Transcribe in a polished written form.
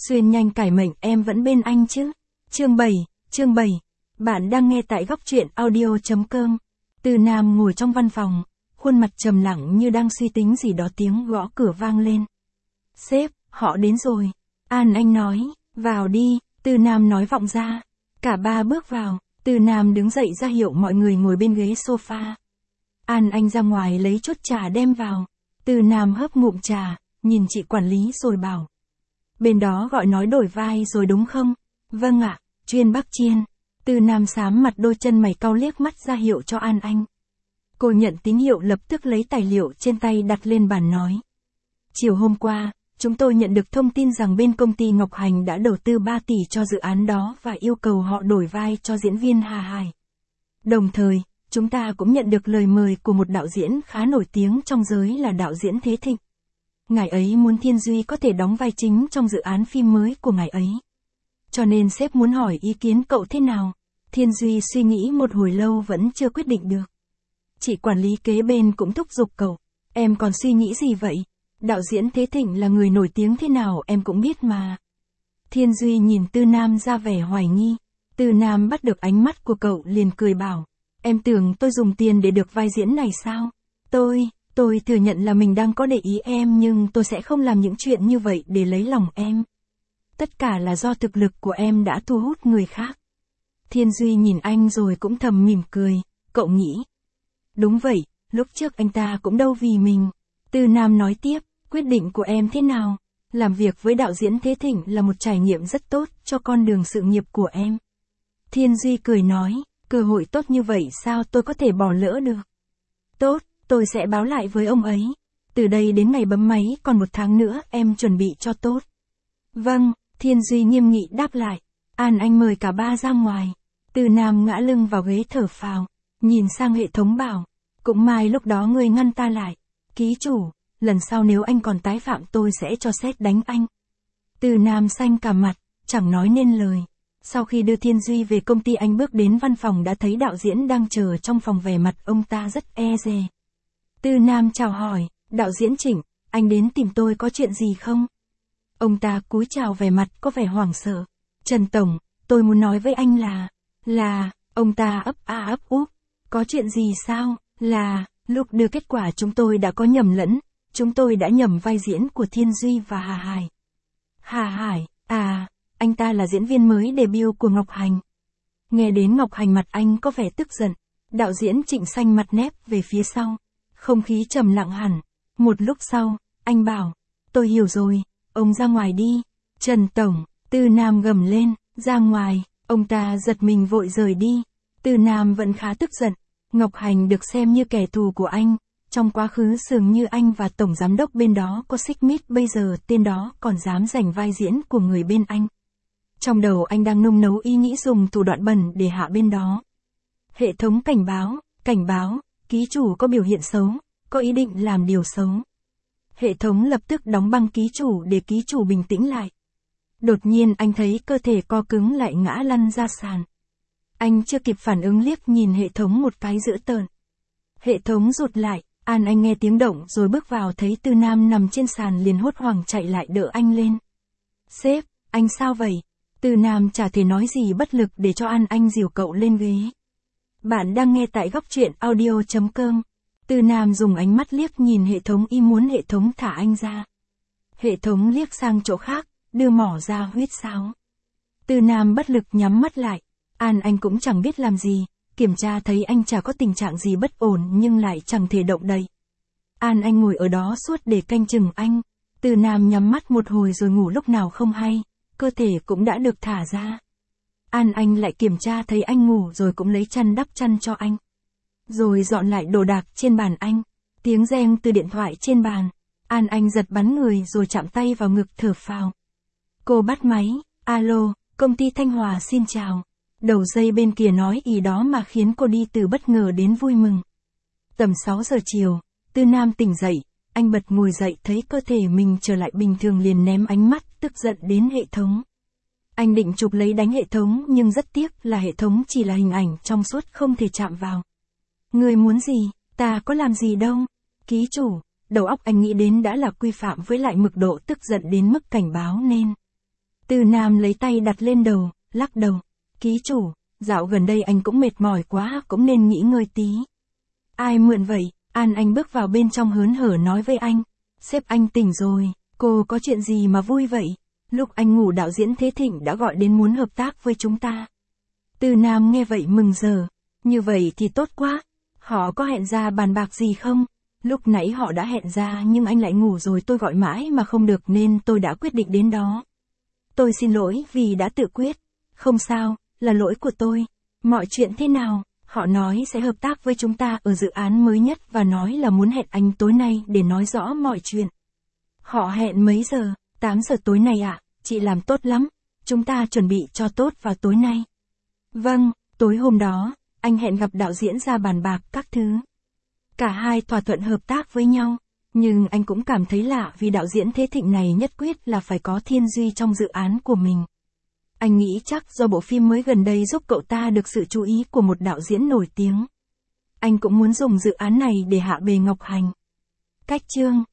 Xuyên nhanh cải mệnh, em vẫn bên anh chứ. Chương 7. Bạn đang nghe tại góc truyện audio.com. Từ Nam ngồi trong văn phòng, khuôn mặt trầm lặng như đang suy tính gì đó, tiếng gõ cửa vang lên. Sếp, họ đến rồi. An Anh nói, vào đi, Từ Nam nói vọng ra. Cả ba bước vào, Từ Nam đứng dậy ra hiệu mọi người ngồi bên ghế sofa. An Anh ra ngoài lấy chút trà đem vào. Từ Nam hớp ngụm trà, nhìn chị quản lý rồi bảo. Bên đó gọi nói đổi vai rồi đúng không? Vâng ạ, chuyên Bắc chiên. Từ Nam xám mặt, đôi chân mày cau, liếc mắt ra hiệu cho An Anh. Cô nhận tín hiệu, lập tức lấy tài liệu trên tay đặt lên bàn nói. Chiều hôm qua, chúng tôi nhận được thông tin rằng bên công ty Ngọc Hành đã đầu tư 3 tỷ cho dự án đó và yêu cầu họ đổi vai cho diễn viên Hà Hải. Đồng thời, chúng ta cũng nhận được lời mời của một đạo diễn khá nổi tiếng trong giới là đạo diễn Thế Thịnh. Ngài ấy muốn Thiên Duy có thể đóng vai chính trong dự án phim mới của ngài ấy. Cho nên sếp muốn hỏi ý kiến cậu thế nào? Thiên Duy suy nghĩ một hồi lâu vẫn chưa quyết định được. Chị quản lý kế bên cũng thúc giục cậu. Em còn suy nghĩ gì vậy? Đạo diễn Thế Thịnh là người nổi tiếng thế nào em cũng biết mà. Thiên Duy nhìn Từ Nam ra vẻ hoài nghi. Từ Nam bắt được ánh mắt của cậu liền cười bảo. Em tưởng tôi dùng tiền để được vai diễn này sao? Tôi thừa nhận là mình đang có để ý em, nhưng tôi sẽ không làm những chuyện như vậy để lấy lòng em. Tất cả là do thực lực của em đã thu hút người khác. Thiên Duy nhìn anh rồi cũng thầm mỉm cười, cậu nghĩ. Đúng vậy, lúc trước anh ta cũng đâu vì mình. Từ Nam nói tiếp, quyết định của em thế nào? Làm việc với đạo diễn Thế Thịnh là một trải nghiệm rất tốt cho con đường sự nghiệp của em. Thiên Duy cười nói, cơ hội tốt như vậy sao tôi có thể bỏ lỡ được? Tốt, tôi sẽ báo lại với ông ấy. Từ đây đến ngày bấm máy còn 1 tháng nữa, em chuẩn bị cho tốt. Vâng, Thiên Duy nghiêm nghị đáp lại. An Anh mời cả ba ra ngoài. Từ Nam ngã lưng vào ghế thở phào, nhìn sang hệ thống bảo. Cũng may lúc đó người ngăn ta lại. Ký chủ, lần sau nếu anh còn tái phạm tôi sẽ cho sét đánh anh. Từ Nam xanh cả mặt, chẳng nói nên lời. Sau khi đưa Thiên Duy về công ty, anh bước đến văn phòng đã thấy đạo diễn đang chờ trong phòng, vẻ mặt ông ta rất e dè. Từ Nam chào hỏi, đạo diễn Trịnh, anh đến tìm tôi có chuyện gì không? Ông ta cúi chào, vẻ mặt có vẻ hoảng sợ. Trần Tổng, tôi muốn nói với anh là, ông ta ấp a ấp úp. Có chuyện gì sao? Lúc đưa kết quả chúng tôi đã có nhầm lẫn, chúng tôi đã nhầm vai diễn của Thiên Duy và Hà Hải. Hà Hải, anh ta là diễn viên mới debut của Ngọc Hành. Nghe đến Ngọc Hành, mặt anh có vẻ tức giận. Đạo diễn Trịnh xanh mặt nép về phía sau. Không khí trầm lặng hẳn. Một lúc sau, anh bảo, tôi hiểu rồi, ông ra ngoài đi. Trần Tổng, Từ Nam gầm lên, ra ngoài, ông ta giật mình vội rời đi. Từ Nam vẫn khá tức giận. Ngọc Hành được xem như kẻ thù của anh. Trong quá khứ dường như anh và tổng giám đốc bên đó có xích mích, bây giờ tên đó còn dám giành vai diễn của người bên anh. Trong đầu anh đang nung nấu ý nghĩ dùng thủ đoạn bẩn để hạ bên đó. Hệ thống cảnh báo, ký chủ có biểu hiện xấu, có ý định làm điều xấu. Hệ thống lập tức đóng băng ký chủ để ký chủ bình tĩnh lại. Đột nhiên anh thấy cơ thể co cứng lại, ngã lăn ra sàn. Anh chưa kịp phản ứng, liếc nhìn hệ thống một cái dữ tợn. Hệ thống rụt lại, An Anh nghe tiếng động rồi bước vào, thấy Từ Nam nằm trên sàn liền hốt hoảng chạy lại đỡ anh lên. Sếp, anh sao vậy? Từ Nam chả thể nói gì, bất lực để cho An Anh dìu cậu lên ghế. Bạn đang nghe tại góc truyện audio.com. Từ Nam dùng ánh mắt liếc nhìn hệ thống, y muốn hệ thống thả anh ra. Hệ thống liếc sang chỗ khác, đưa mỏ ra huýt sáo. Từ Nam bất lực nhắm mắt lại. An Anh cũng chẳng biết làm gì, kiểm tra thấy anh chả có tình trạng gì bất ổn nhưng lại chẳng thể động đậy. An Anh ngồi ở đó suốt để canh chừng anh. Từ Nam nhắm mắt một hồi rồi ngủ lúc nào không hay, cơ thể cũng đã được thả ra. An Anh lại kiểm tra thấy anh ngủ rồi cũng lấy chăn đắp chăn cho anh. Rồi dọn lại đồ đạc trên bàn anh. Tiếng reng từ điện thoại trên bàn. An Anh giật bắn người rồi chạm tay vào ngực thở phào. Cô bắt máy, alo, công ty Thanh Hòa xin chào. Đầu dây bên kia nói ý đó mà khiến cô đi từ bất ngờ đến vui mừng. Tầm 6 giờ chiều, Từ Nam tỉnh dậy, anh bật ngồi dậy thấy cơ thể mình trở lại bình thường liền ném ánh mắt tức giận đến hệ thống. Anh định chụp lấy đánh hệ thống nhưng rất tiếc là hệ thống chỉ là hình ảnh trong suốt không thể chạm vào. Người muốn gì, ta có làm gì đâu. Ký chủ, đầu óc anh nghĩ đến đã là quy phạm với lại mực độ tức giận đến mức cảnh báo nên. Từ Nam lấy tay đặt lên đầu, lắc đầu. Ký chủ, dạo gần đây anh cũng mệt mỏi quá, cũng nên nghỉ ngơi tí. Ai mượn vậy? An Anh bước vào bên trong hớn hở nói với anh. Sếp anh tỉnh rồi, cô có chuyện gì mà vui vậy? Lúc anh ngủ đạo diễn Thế Thịnh đã gọi đến muốn hợp tác với chúng ta. Từ Nam nghe vậy mừng rỡ. Như vậy thì tốt quá. Họ có hẹn ra bàn bạc gì không? Lúc nãy họ đã hẹn ra nhưng anh lại ngủ rồi, tôi gọi mãi mà không được nên tôi đã quyết định đến đó. Tôi xin lỗi vì đã tự quyết. Không sao, là lỗi của tôi. Mọi chuyện thế nào? Họ nói sẽ hợp tác với chúng ta ở dự án mới nhất và nói là muốn hẹn anh tối nay để nói rõ mọi chuyện. Họ hẹn mấy giờ? 8 giờ tối nay ạ, chị làm tốt lắm. Chúng ta chuẩn bị cho tốt vào tối nay. Vâng, tối hôm đó, anh hẹn gặp đạo diễn ra bàn bạc các thứ. Cả hai thỏa thuận hợp tác với nhau. Nhưng anh cũng cảm thấy lạ vì đạo diễn Thế Thịnh này nhất quyết là phải có Thiên Duy trong dự án của mình. Anh nghĩ chắc do bộ phim mới gần đây giúp cậu ta được sự chú ý của một đạo diễn nổi tiếng. Anh cũng muốn dùng dự án này để hạ bệ Ngọc Hành. Cách chương